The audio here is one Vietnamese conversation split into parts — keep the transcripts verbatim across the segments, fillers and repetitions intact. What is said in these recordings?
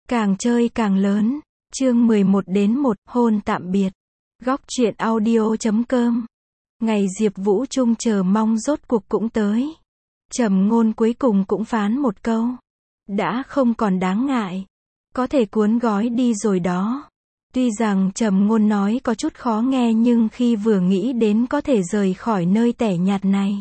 Càng chơi càng lớn. Chương mười một đến một, hôn tạm biệt. Góc truyện audio chấm com. Ngày Diệp Vũ Trung chờ mong rốt cuộc cũng tới. Trầm Ngôn cuối cùng cũng phán một câu. Đã không còn đáng ngại. Có thể cuốn gói đi rồi đó. Tuy rằng Trầm Ngôn nói có chút khó nghe nhưng khi vừa nghĩ đến có thể rời khỏi nơi tẻ nhạt này.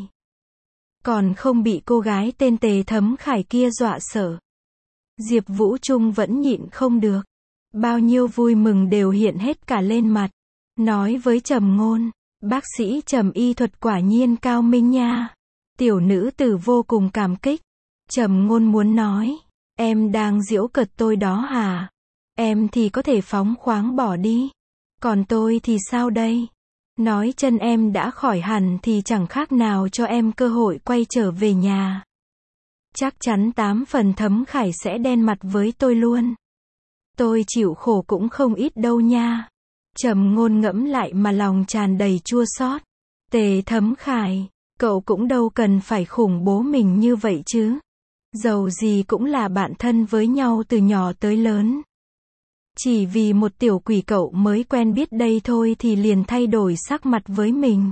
Còn không bị cô gái tên Tề Thấm Khải kia dọa sợ. Diệp Vũ Trung vẫn nhịn không được. Bao nhiêu vui mừng đều hiện hết cả lên mặt. Nói với Trầm Ngôn, bác sĩ Trầm y thuật quả nhiên cao minh nha. Tiểu nữ tử vô cùng cảm kích. Trầm Ngôn muốn nói, em đang giễu cợt tôi đó hả? Em thì có thể phóng khoáng bỏ đi. Còn tôi thì sao đây? Nói chân em đã khỏi hẳn thì chẳng khác nào cho em cơ hội quay trở về nhà. Chắc chắn tám phần Thấm Khải sẽ đen mặt với tôi luôn. Tôi chịu khổ cũng không ít đâu nha. Trầm Ngôn ngẫm lại mà lòng tràn đầy chua xót. Tề Thấm Khải, cậu cũng đâu cần phải khủng bố mình như vậy chứ. Dầu gì cũng là bạn thân với nhau từ nhỏ tới lớn. Chỉ vì một tiểu quỷ cậu mới quen biết đây thôi thì liền thay đổi sắc mặt với mình.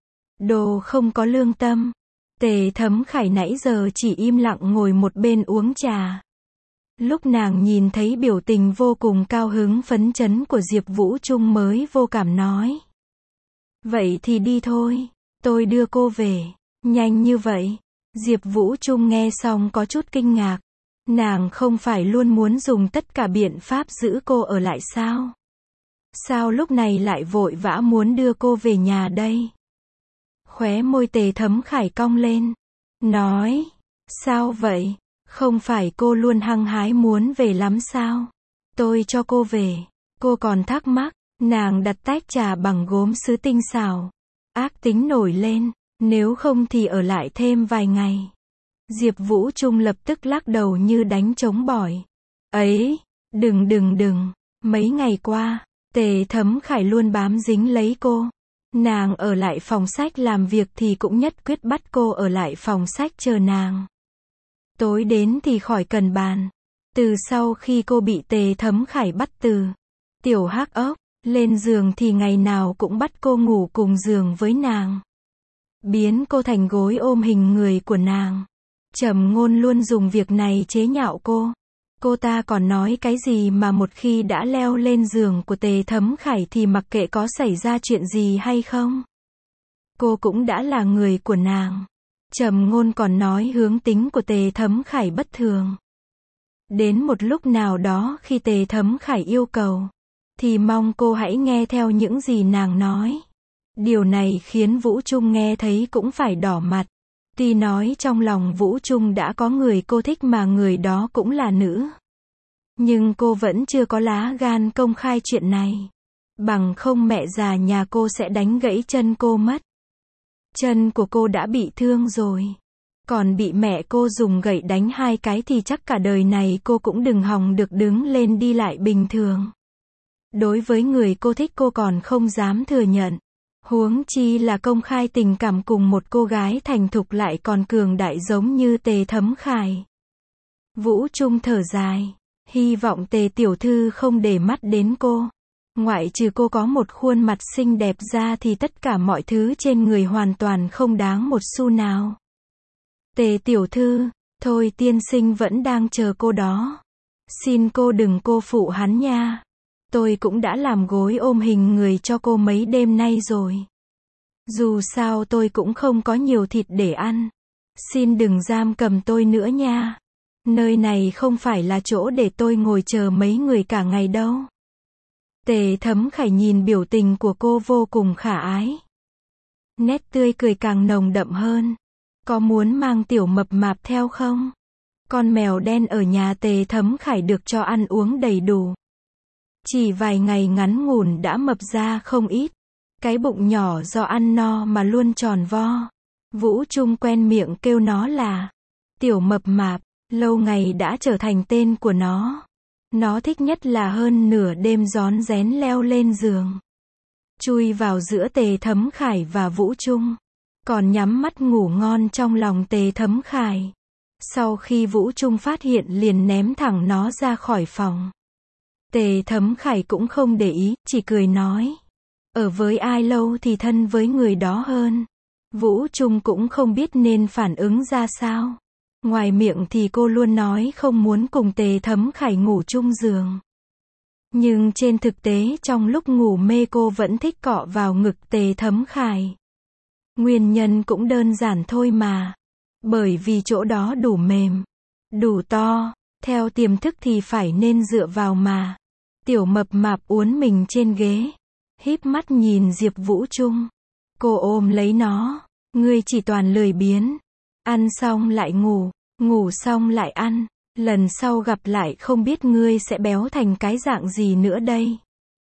Đồ không có lương tâm. Tề Thấm Khải nãy giờ chỉ im lặng ngồi một bên uống trà. Lúc nàng nhìn thấy biểu tình vô cùng cao hứng phấn chấn của Diệp Vũ Trung mới vô cảm nói. Vậy thì đi thôi, tôi đưa cô về. Nhanh như vậy. Diệp Vũ Trung nghe xong có chút kinh ngạc. Nàng không phải luôn muốn dùng tất cả biện pháp giữ cô ở lại sao? Sao lúc này lại vội vã muốn đưa cô về nhà đây? Khóe môi Tề Thấm Khải cong lên. Nói, sao vậy? Không phải cô luôn hăng hái muốn về lắm sao? Tôi cho cô về. Cô còn thắc mắc. Nàng đặt tách trà bằng gốm sứ tinh xảo. Ác tính nổi lên. Nếu không thì ở lại thêm vài ngày. Diệp Vũ Trung lập tức lắc đầu như đánh trống bỏi. Ấy, đừng đừng đừng. Mấy ngày qua, Tề Thấm Khải luôn bám dính lấy cô. Nàng ở lại phòng sách làm việc thì cũng nhất quyết bắt cô ở lại phòng sách chờ nàng. Tối đến thì khỏi cần bàn. Từ sau khi cô bị Tề Thấm Khải bắt từ tiểu hắc ốc lên giường thì ngày nào cũng bắt cô ngủ cùng giường với nàng. Biến cô thành gối ôm hình người của nàng. Trầm Ngôn luôn dùng việc này chế nhạo cô. Cô ta còn nói cái gì mà một khi đã leo lên giường của Tề Thấm Khải thì mặc kệ có xảy ra chuyện gì hay không. Cô cũng đã là người của nàng. Trầm Ngôn còn nói hướng tính của Tề Thấm Khải bất thường. Đến một lúc nào đó khi Tề Thấm Khải yêu cầu, thì mong cô hãy nghe theo những gì nàng nói. Điều này khiến Vũ Trung nghe thấy cũng phải đỏ mặt. Tuy nói trong lòng Vũ Trung đã có người cô thích mà người đó cũng là nữ. Nhưng cô vẫn chưa có lá gan công khai chuyện này. Bằng không mẹ già nhà cô sẽ đánh gãy chân cô mất. Chân của cô đã bị thương rồi. Còn bị mẹ cô dùng gậy đánh hai cái thì chắc cả đời này cô cũng đừng hòng được đứng lên đi lại bình thường. Đối với người cô thích cô còn không dám thừa nhận. Huống chi là công khai tình cảm cùng một cô gái thành thục lại còn cường đại giống như Tề Thấm Khải. Vũ Trung thở dài. Hy vọng Tề tiểu thư không để mắt đến cô. Ngoại trừ cô có một khuôn mặt xinh đẹp ra thì tất cả mọi thứ trên người hoàn toàn không đáng một xu nào. Tề tiểu thư, thôi tiên sinh vẫn đang chờ cô đó. Xin cô đừng cô phụ hắn nha. Tôi cũng đã làm gối ôm hình người cho cô mấy đêm nay rồi. Dù sao tôi cũng không có nhiều thịt để ăn. Xin đừng giam cầm tôi nữa nha. Nơi này không phải là chỗ để tôi ngồi chờ mấy người cả ngày đâu. Tề Thấm Khải nhìn biểu tình của cô vô cùng khả ái. Nét tươi cười càng nồng đậm hơn. Có muốn mang tiểu mập mạp theo không? Con mèo đen ở nhà Tề Thấm Khải được cho ăn uống đầy đủ. Chỉ vài ngày ngắn ngủn đã mập ra không ít. Cái bụng nhỏ do ăn no mà luôn tròn vo. Vũ Trung quen miệng kêu nó là tiểu mập mạp, lâu ngày đã trở thành tên của nó. Nó thích nhất là hơn nửa đêm rón rén leo lên giường. Chui vào giữa Tề Thấm Khải và Vũ Trung. Còn nhắm mắt ngủ ngon trong lòng Tề Thấm Khải. Sau khi Vũ Trung phát hiện liền ném thẳng nó ra khỏi phòng. Tề Thấm Khải cũng không để ý, chỉ cười nói. Ở với ai lâu thì thân với người đó hơn. Vũ Trung cũng không biết nên phản ứng ra sao. Ngoài miệng thì cô luôn nói không muốn cùng Tề Thấm Khải ngủ chung giường. Nhưng trên thực tế trong lúc ngủ mê cô vẫn thích cọ vào ngực Tề Thấm Khải. Nguyên nhân cũng đơn giản thôi mà. Bởi vì chỗ đó đủ mềm, đủ to, theo tiềm thức thì phải nên dựa vào mà. Tiểu mập mạp uốn mình trên ghế, híp mắt nhìn Diệp Vũ Trung. Cô ôm lấy nó, ngươi chỉ toàn lười biếng. Ăn xong lại ngủ, ngủ xong lại ăn. Lần sau gặp lại không biết ngươi sẽ béo thành cái dạng gì nữa đây.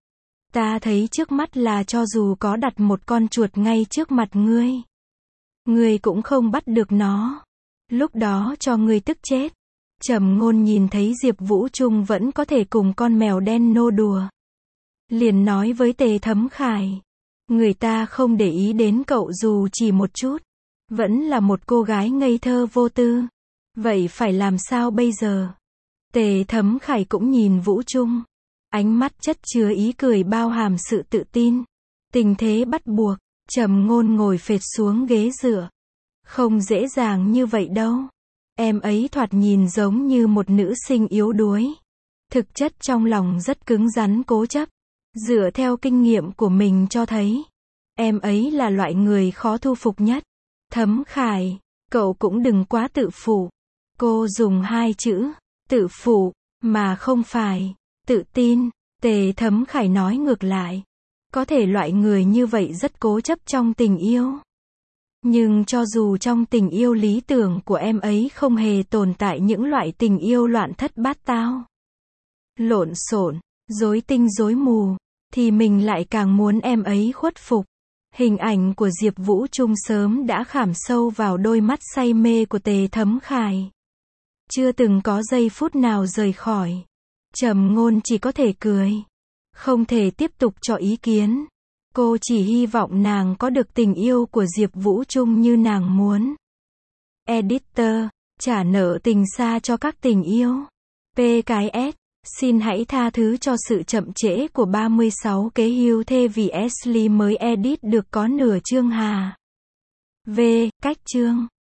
Ta thấy trước mắt là cho dù có đặt một con chuột ngay trước mặt ngươi, ngươi cũng không bắt được nó. Lúc đó cho ngươi tức chết. Trầm Ngôn nhìn thấy Diệp Vũ Trung vẫn có thể cùng con mèo đen nô đùa. Liền nói với Tề Thấm Khải. Người ta không để ý đến cậu dù chỉ một chút. Vẫn là một cô gái ngây thơ vô tư. Vậy phải làm sao bây giờ? Tề Thấm Khải cũng nhìn Vũ Trung. Ánh mắt chất chứa ý cười bao hàm sự tự tin. Tình thế bắt buộc. Trầm Ngôn ngồi phệt xuống ghế dựa. Không dễ dàng như vậy đâu. Em ấy thoạt nhìn giống như một nữ sinh yếu đuối. Thực chất trong lòng rất cứng rắn cố chấp. Dựa theo kinh nghiệm của mình cho thấy, em ấy là loại người khó thu phục nhất. Thấm Khải, cậu cũng đừng quá tự phụ. Cô dùng hai chữ, tự phụ, mà không phải tự tin. Tề Thấm Khải nói ngược lại. Có thể loại người như vậy rất cố chấp trong tình yêu. Nhưng cho dù trong tình yêu lý tưởng của em ấy không hề tồn tại những loại tình yêu loạn thất bát tao, lộn xộn, rối tinh rối mù, thì mình lại càng muốn em ấy khuất phục. Hình ảnh của Diệp Vũ Trung sớm đã khảm sâu vào đôi mắt say mê của Tề Thấm Khải. Chưa từng có giây phút nào rời khỏi. Trầm Ngôn chỉ có thể cười. Không thể tiếp tục cho ý kiến. Cô chỉ hy vọng nàng có được tình yêu của Diệp Vũ Trung như nàng muốn. Editor, trả nợ tình xa cho các tình yêu. pê cái ét, xin hãy tha thứ cho sự chậm trễ của ba mươi sáu kế hưu thê vì Ashley mới edit được có nửa chương hà. V, cách chương.